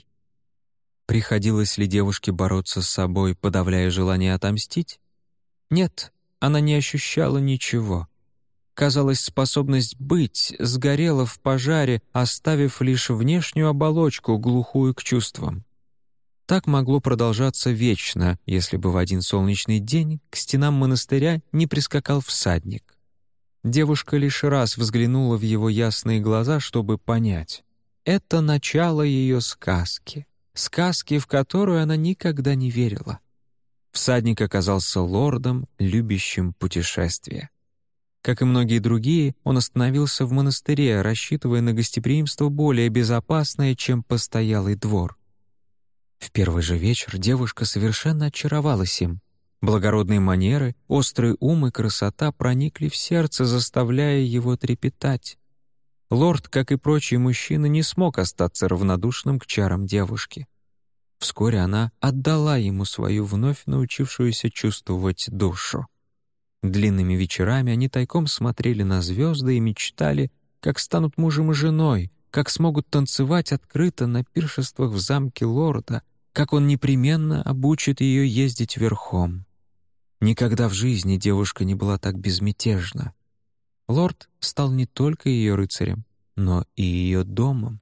Приходилось ли девушке бороться с собой, подавляя желание отомстить? Нет, она не ощущала ничего. Казалось, способность быть сгорела в пожаре, оставив лишь внешнюю оболочку, глухую к чувствам. Так могло продолжаться вечно, если бы в один солнечный день к стенам монастыря не прискакал всадник. Девушка лишь раз взглянула в его ясные глаза, чтобы понять. Это начало ее сказки. Сказки, в которую она никогда не верила. Всадник оказался лордом, любящим путешествия. Как и многие другие, он остановился в монастыре, рассчитывая на гостеприимство более безопасное, чем постоялый двор. В первый же вечер девушка совершенно очаровалась им. Благородные манеры, острый ум и красота проникли в сердце, заставляя его трепетать. Лорд, как и прочие мужчины, не смог остаться равнодушным к чарам девушки. Вскоре она отдала ему свою вновь научившуюся чувствовать душу. Длинными вечерами они тайком смотрели на звезды и мечтали, как станут мужем и женой, как смогут танцевать открыто на пиршествах в замке лорда, как он непременно обучит ее ездить верхом. Никогда в жизни девушка не была так безмятежна. Лорд стал не только ее рыцарем, но и ее домом.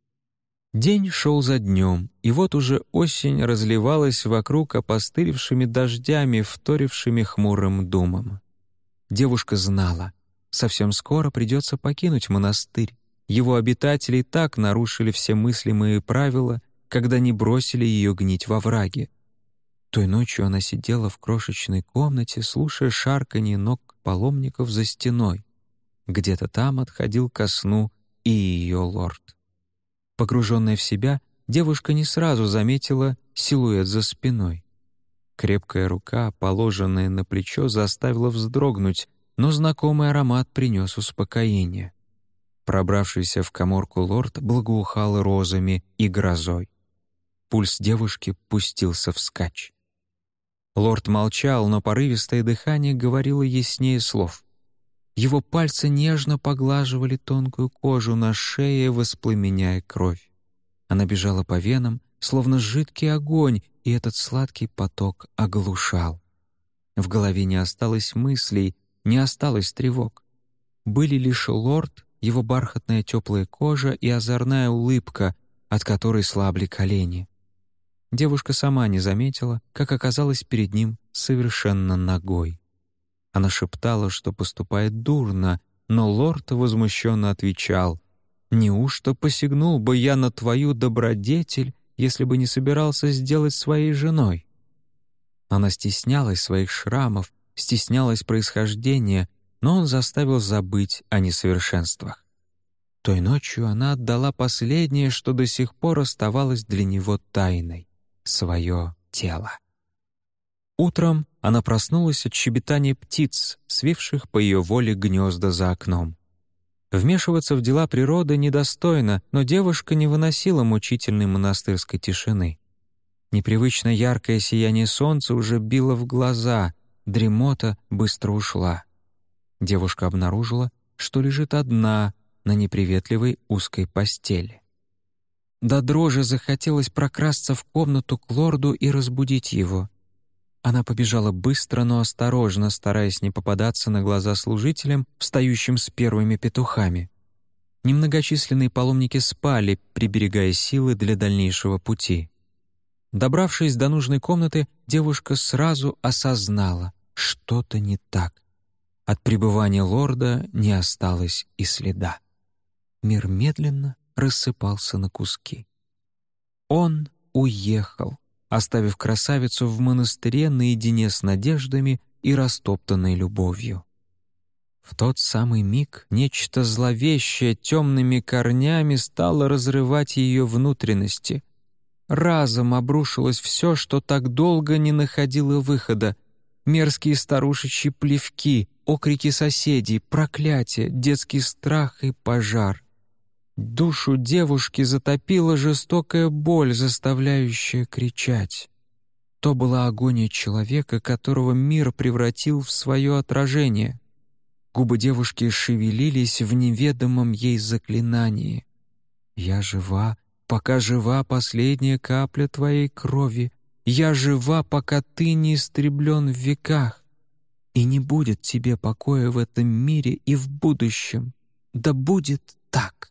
День шел за днем, и вот уже осень разливалась вокруг опостылевшими дождями, вторившими хмурым думам. Девушка знала, совсем скоро придется покинуть монастырь. Его обитатели так нарушили все мыслимые правила, когда не бросили ее гнить во враге. Той ночью она сидела в крошечной комнате, слушая шарканье ног паломников за стеной. Где-то там отходил ко сну и ее лорд. Погруженная в себя, девушка не сразу заметила силуэт за спиной. Крепкая рука, положенная на плечо, заставила вздрогнуть, но знакомый аромат принес успокоение. Пробравшийся в каморку лорд благоухал розами и грозой. Пульс девушки пустился вскачь. Лорд молчал, но порывистое дыхание говорило яснее слов. Его пальцы нежно поглаживали тонкую кожу на шее, воспламеняя кровь. Она бежала по венам, словно жидкий огонь, и этот сладкий поток оглушал. В голове не осталось мыслей, не осталось тревог. Были лишь лорд, его бархатная теплая кожа и озорная улыбка, от которой слабли колени. Девушка сама не заметила, как оказалась перед ним совершенно нагой. Она шептала, что поступает дурно, но лорд возмущенно отвечал: «Неужто посягнул бы я на твою добродетель, если бы не собирался сделать своей женой?» Она стеснялась своих шрамов, стеснялась происхождения, но он заставил забыть о несовершенствах. Той ночью она отдала последнее, что до сих пор оставалось для него тайной — свое тело. Утром она проснулась от щебетания птиц, свивших по ее воле гнезда за окном. Вмешиваться в дела природы недостойно, но девушка не выносила мучительной монастырской тишины. Непривычно яркое сияние солнца уже било в глаза, дремота быстро ушла. Девушка обнаружила, что лежит одна на неприветливой узкой постели. До дрожи захотелось прокрасться в комнату к лорду и разбудить его. Она побежала быстро, но осторожно, стараясь не попадаться на глаза служителям, встающим с первыми петухами. Немногочисленные паломники спали, приберегая силы для дальнейшего пути. Добравшись до нужной комнаты, девушка сразу осознала — что-то не так. От пребывания лорда не осталось и следа. Мир медленно рассыпался на куски. Он уехал, оставив красавицу в монастыре наедине с надеждами и растоптанной любовью. В тот самый миг нечто зловещее темными корнями стало разрывать ее внутренности. Разом обрушилось все, что так долго не находило выхода: мерзкие старушечьи плевки, окрики соседей, проклятия, детский страх и пожар. Душу девушки затопила жестокая боль, заставляющая кричать. То была агония человека, которого мир превратил в свое отражение. Губы девушки шевелились в неведомом ей заклинании. «Я жива, пока жива последняя капля твоей крови. Я жива, пока ты не истреблен в веках. И не будет тебе покоя в этом мире и в будущем. Да будет так».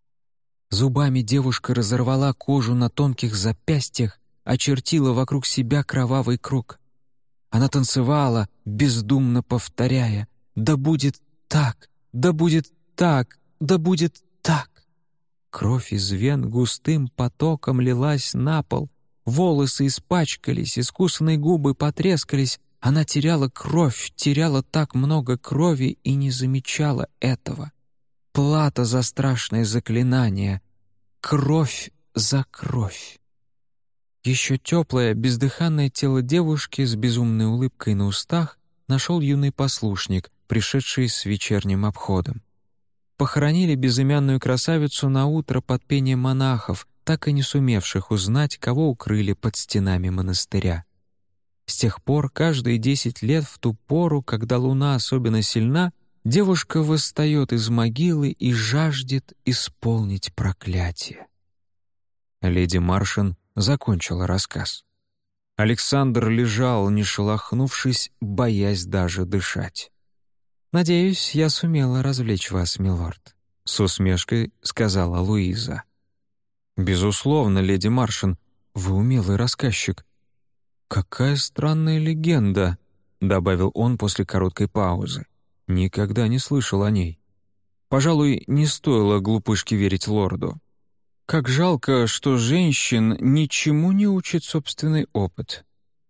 Зубами девушка разорвала кожу на тонких запястьях, очертила вокруг себя кровавый круг. Она танцевала, бездумно повторяя: «Да будет так! Да будет так! Да будет так!» Кровь из вен густым потоком лилась на пол, волосы испачкались, искусанные губы потрескались, Она теряла кровь, теряла так много крови и не замечала этого. Плата за страшное заклинание. Кровь за кровь. Еще теплое, бездыханное тело девушки с безумной улыбкой на устах нашел юный послушник, пришедший с вечерним обходом. Похоронили безымянную красавицу наутро под пение монахов, так и не сумевших узнать, кого укрыли под стенами монастыря. С тех пор, каждые 10 лет в ту пору, когда луна особенно сильна, девушка восстает из могилы и жаждет исполнить проклятие. Леди Маршан закончила рассказ. Александр лежал, не шелохнувшись, боясь даже дышать. «Надеюсь, я сумела развлечь вас, милорд», — с усмешкой сказала Луиза. «Безусловно, леди Маршан, вы умелый рассказчик». «Какая странная легенда», — добавил он после короткой паузы. «Никогда не слышал о ней. Пожалуй, не стоило глупышке верить лорду. Как жалко, что женщин ничему не учит собственный опыт».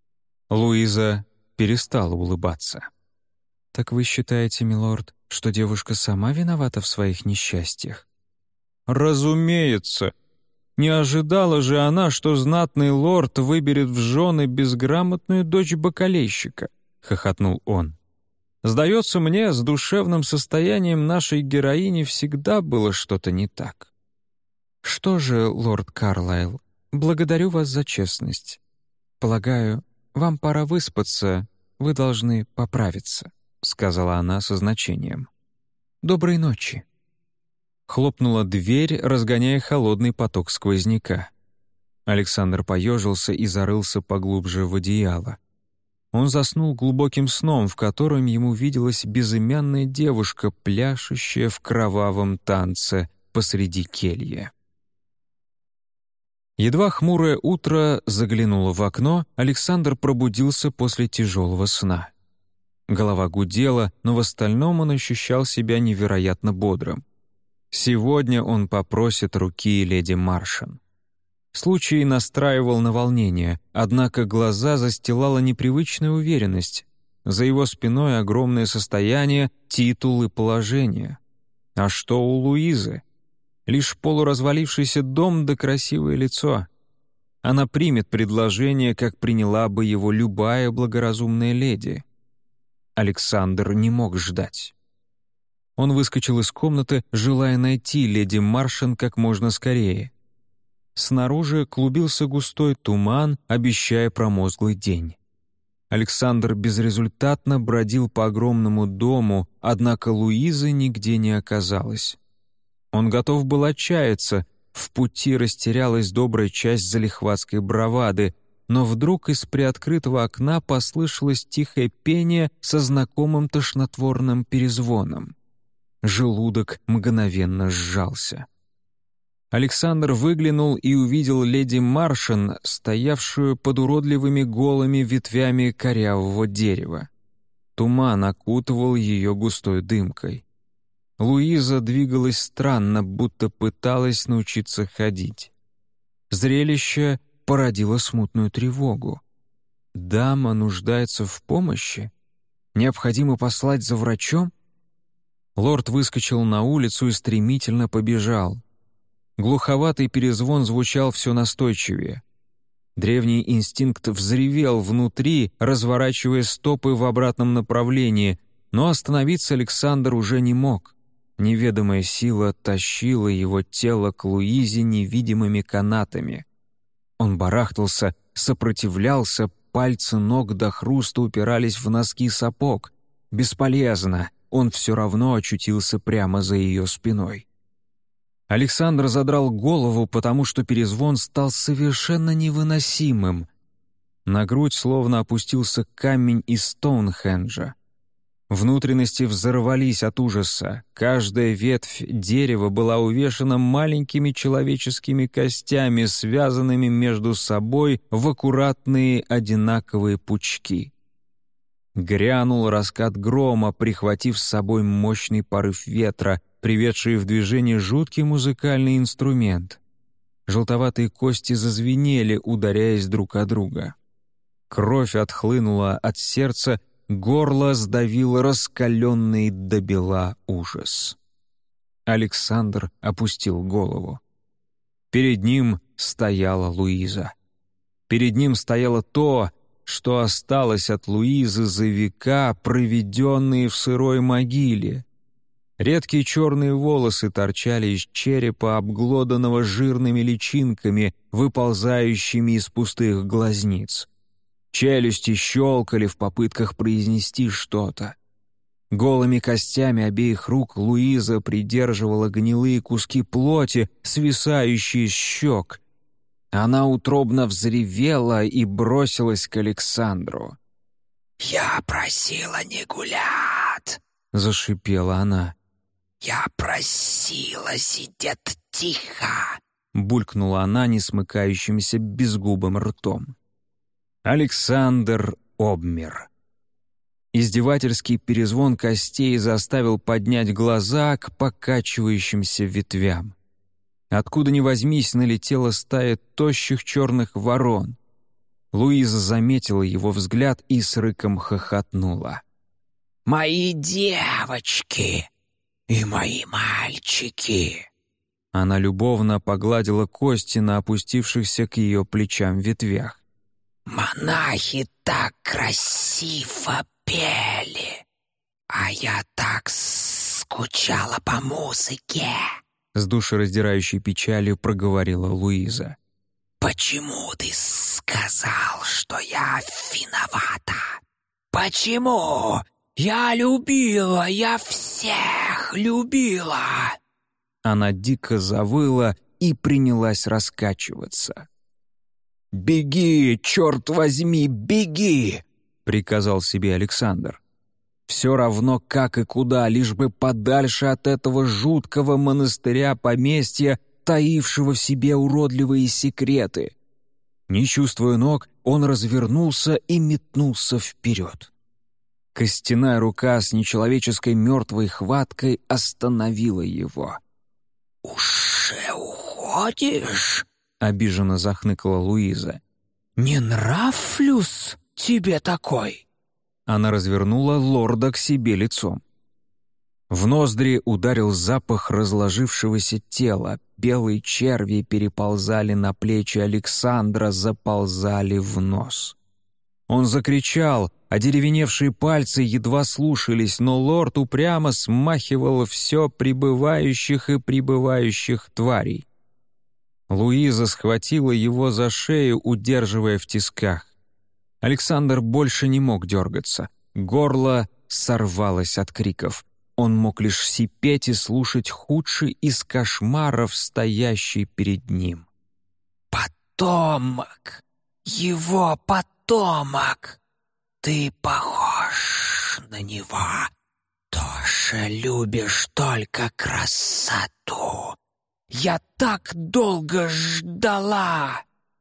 Луиза перестала улыбаться. «Так вы считаете, милорд, что девушка сама виновата в своих несчастьях?» «Разумеется. Не ожидала же она, что знатный лорд выберет в жены безграмотную дочь бакалейщика», — хохотнул он. «Сдается мне, с душевным состоянием нашей героини всегда было что-то не так». «Что же, лорд Карлайл, благодарю вас за честность. Полагаю, вам пора выспаться, вы должны поправиться», — сказала она со значением. «Доброй ночи». Хлопнула дверь, разгоняя холодный поток сквозняка. Александр поежился и зарылся поглубже в одеяло. Он заснул глубоким сном, в котором ему виделась безымянная девушка, пляшущая в кровавом танце посреди кельи. Едва хмурое утро заглянуло в окно, Александр пробудился после тяжелого сна. Голова гудела, но в остальном он ощущал себя невероятно бодрым. Сегодня он попросит руки леди Маршан. Случай настраивал на волнение, однако глаза застилала непривычная уверенность. За его спиной огромное состояние, титул и положение. А что у Луизы? Лишь полуразвалившийся дом да красивое лицо. Она примет предложение, как приняла бы его любая благоразумная леди. Александр не мог ждать. Он выскочил из комнаты, желая найти леди Маршан как можно скорее. Снаружи клубился густой туман, обещая промозглый день. Александр безрезультатно бродил по огромному дому, однако Луизы нигде не оказалось. Он готов был отчаяться, в пути растерялась добрая часть залихватской бравады, но вдруг из приоткрытого окна послышалось тихое пение со знакомым тошнотворным перезвоном. Желудок мгновенно сжался. Александр выглянул и увидел леди Маршан, стоявшую под уродливыми голыми ветвями корявого дерева. Туман окутывал ее густой дымкой. Луиза двигалась странно, будто пыталась научиться ходить. Зрелище породило смутную тревогу. Дама нуждается в помощи? Необходимо послать за врачом? Лорд выскочил на улицу и стремительно побежал. Глуховатый перезвон звучал все настойчивее. Древний инстинкт взревел внутри, разворачивая стопы в обратном направлении, но остановиться Александр уже не мог. Неведомая сила тащила его тело к Луизе невидимыми канатами. Он барахтался, сопротивлялся, пальцы ног до хруста упирались в носки сапог. Бесполезно, он все равно очутился прямо за ее спиной. Александр задрал голову, потому что перезвон стал совершенно невыносимым. На грудь словно опустился камень из Стоунхенджа. Внутренности взорвались от ужаса. Каждая ветвь дерева была увешана маленькими человеческими костями, связанными между собой в аккуратные одинаковые пучки. Грянул раскат грома, прихватив с собой мощный порыв ветра, приведший в движение жуткий музыкальный инструмент. Желтоватые кости зазвенели, ударяясь друг о друга. Кровь отхлынула от сердца, горло сдавило раскаленный до бела ужас. Александр опустил голову. Перед ним стояла Луиза. Перед ним стояло то, что осталось от Луизы за века, проведенные в сырой могиле. Редкие черные волосы торчали из черепа, обглоданного жирными личинками, выползающими из пустых глазниц. Челюсти щелкали в попытках произнести что-то. Голыми костями обеих рук Луиза придерживала гнилые куски плоти, свисающие с щек. Она утробно взревела и бросилась к Александру. «Я просила не гулять!» — зашипела она. «Я просила сидеть тихо!» — булькнула она несмыкающимся безгубым ртом. Александр обмер. Издевательский перезвон костей заставил поднять глаза к покачивающимся ветвям. Откуда ни возьмись, налетела стая тощих черных ворон. Луиза заметила его взгляд и с рыком хохотнула. «Мои девочки и мои мальчики!» Она любовно погладила кости на опустившихся к ее плечам ветвях. «Монахи так красиво пели, а я так скучала по музыке!» С душераздирающей печалью проговорила Луиза. «Почему ты сказал, что я виновата? Почему? Я всех любила!» Она дико завыла и принялась раскачиваться. «Беги, черт возьми, беги!» — приказал себе Александр. «Все равно как и куда, лишь бы подальше от этого жуткого монастыря-поместья, таившего в себе уродливые секреты». Не чувствуя ног, он развернулся и метнулся вперед. Костяная рука с нечеловеческой мертвой хваткой остановила его. «Уже уходишь?» — обиженно захныкала Луиза. «Не нравлюсь тебе такой?» Она развернула лорда к себе лицом. В ноздри ударил запах разложившегося тела. Белые черви переползали на плечи Александра, заползали в нос. Он закричал, одеревеневшие пальцы едва слушались, но лорд упрямо смахивал все прибывающих и прибывающих тварей. Луиза схватила его за шею, удерживая в тисках. Александр больше не мог дергаться. Горло сорвалось от криков. Он мог лишь сипеть и слушать худший из кошмаров, стоящий перед ним. «Потомок! Его потомок! Ты похож на него! Тоже любишь только красоту! Я так долго ждала!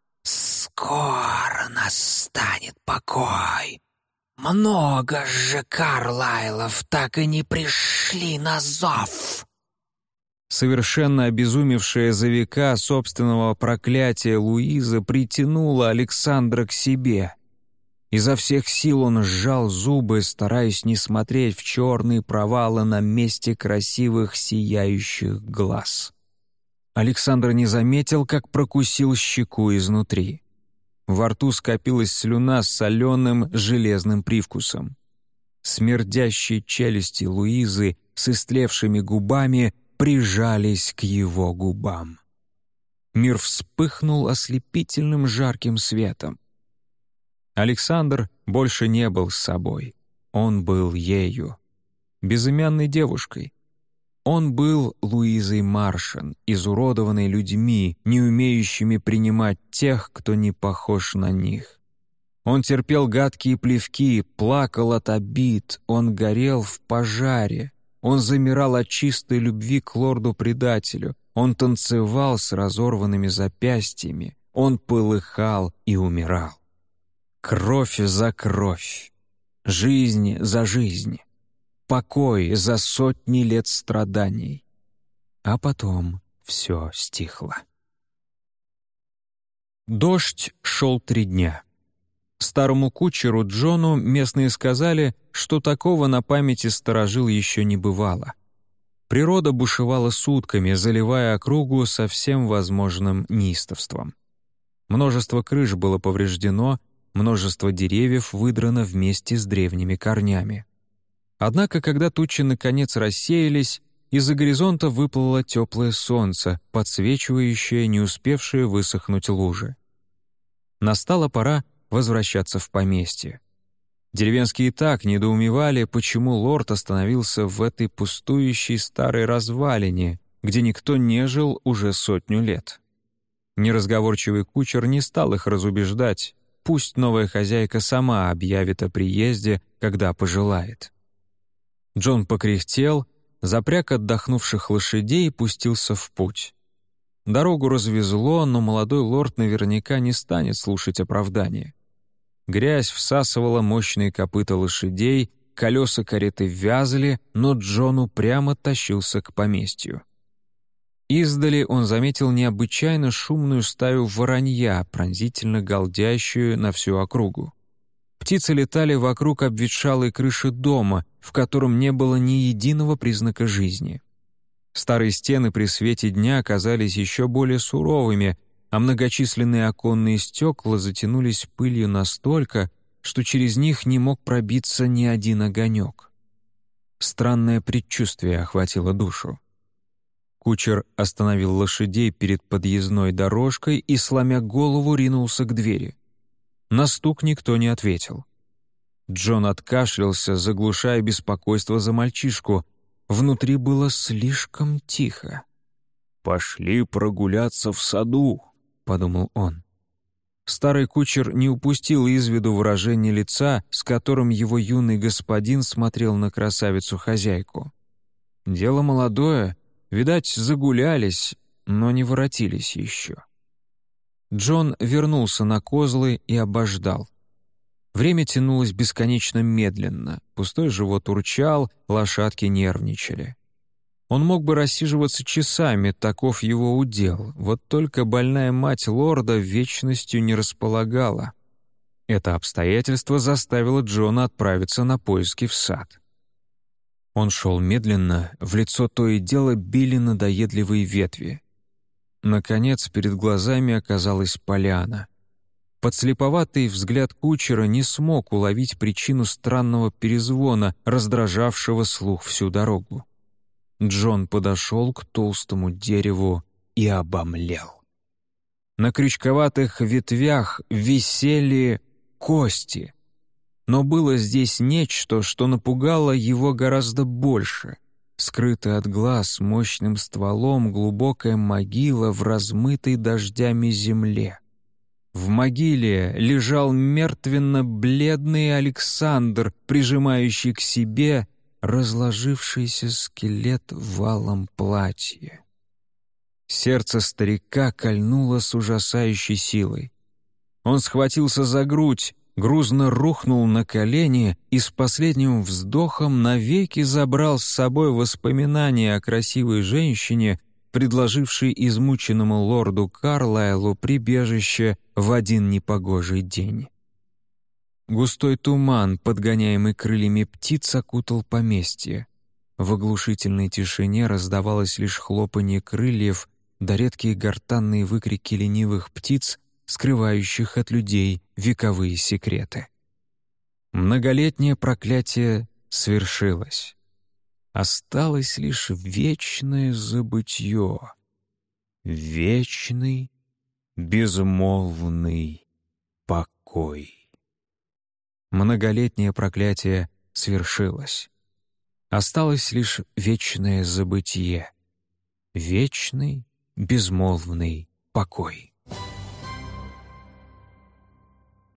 Скоро настанет покой! Много же Карлайлов так и не пришли на зов!» Совершенно обезумевшая за века собственного проклятия Луиза притянула Александра к себе. Изо всех сил он сжал зубы, стараясь не смотреть в черные провалы на месте красивых сияющих глаз. Александр не заметил, как прокусил щеку изнутри. Во рту скопилась слюна с соленым железным привкусом. Смердящие челюсти Луизы с истлевшими губами прижались к его губам. Мир вспыхнул ослепительным жарким светом. Александр больше не был с собой. Он был ею, безымянной девушкой. Он был Луизой Маршан, изуродованной людьми, не умеющими принимать тех, кто не похож на них. Он терпел гадкие плевки, плакал от обид, он горел в пожаре. Он замирал от чистой любви к лорду-предателю. Он танцевал с разорванными запястьями. Он полыхал и умирал. Кровь за кровь. Жизнь за жизнь. Покой за сотни лет страданий. А потом все стихло. Дождь шел 3 дня. Старому кучеру Джону местные сказали, что такого на памяти сторожил еще не бывало. Природа бушевала сутками, заливая округу со всем возможным неистовством. Множество крыш было повреждено, множество деревьев выдрано вместе с древними корнями. Однако, когда тучи наконец рассеялись, из-за горизонта выплыло теплое солнце, подсвечивающее не успевшие высохнуть лужи. Настала пора возвращаться в поместье. Деревенские так недоумевали, почему лорд остановился в этой пустующей старой развалине, где никто не жил уже 100 лет. Неразговорчивый кучер не стал их разубеждать, пусть новая хозяйка сама объявит о приезде, когда пожелает. Джон покряхтел, запряг отдохнувших лошадей и пустился в путь. Дорогу развезло, но молодой лорд наверняка не станет слушать оправдания. Грязь всасывала мощные копыта лошадей, колеса кареты вязли, но Джон упрямо тащился к поместью. Издали он заметил необычайно шумную стаю воронья, пронзительно галдящую на всю округу. Птицы летали вокруг обветшалой крыши дома, в котором не было ни единого признака жизни. Старые стены при свете дня оказались еще более суровыми, а многочисленные оконные стекла затянулись пылью настолько, что через них не мог пробиться ни один огонек. Странное предчувствие охватило душу. Кучер остановил лошадей перед подъездной дорожкой и, сломя голову, ринулся к двери. На стук никто не ответил. Джон откашлялся, заглушая беспокойство за мальчишку. Внутри было слишком тихо. «Пошли прогуляться в саду», — подумал он. Старый кучер не упустил из виду выражение лица, с которым его юный господин смотрел на красавицу-хозяйку. Дело молодое, видать, загулялись, но не воротились еще. Джон вернулся на козлы и обождал. Время тянулось бесконечно медленно, пустой живот урчал, лошадки нервничали. Он мог бы рассиживаться часами, таков его удел, вот только больная мать лорда вечностью не располагала. Это обстоятельство заставило Джона отправиться на поиски в сад. Он шел медленно, в лицо то и дело били надоедливые ветви. Наконец, перед глазами оказалась поляна. Подслеповатый взгляд кучера не смог уловить причину странного перезвона, раздражавшего слух всю дорогу. Джон подошел к толстому дереву и обомлел. На крючковатых ветвях висели кости. Но было здесь нечто, что напугало его гораздо больше. Скрытая от глаз мощным стволом глубокая могила в размытой дождями земле. В могиле лежал мертвенно-бледный Александр, прижимающий к себе разложившийся скелет в алом платье. Сердце старика кольнуло с ужасающей силой. Он схватился за грудь, грузно рухнул на колени и с последним вздохом навеки забрал с собой воспоминания о красивой женщине, предложившей измученному лорду Карлайлу прибежище в один непогожий день. Густой туман, подгоняемый крыльями птиц, окутал поместье. В оглушительной тишине раздавалось лишь хлопанье крыльев да редкие гортанные выкрики ленивых птиц, скрывающих от людей вековые секреты. Многолетнее проклятие свершилось. Осталось лишь вечное забытье. Вечный, безмолвный покой. Многолетнее проклятие свершилось. Осталось лишь вечное забытье. Вечный, безмолвный покой.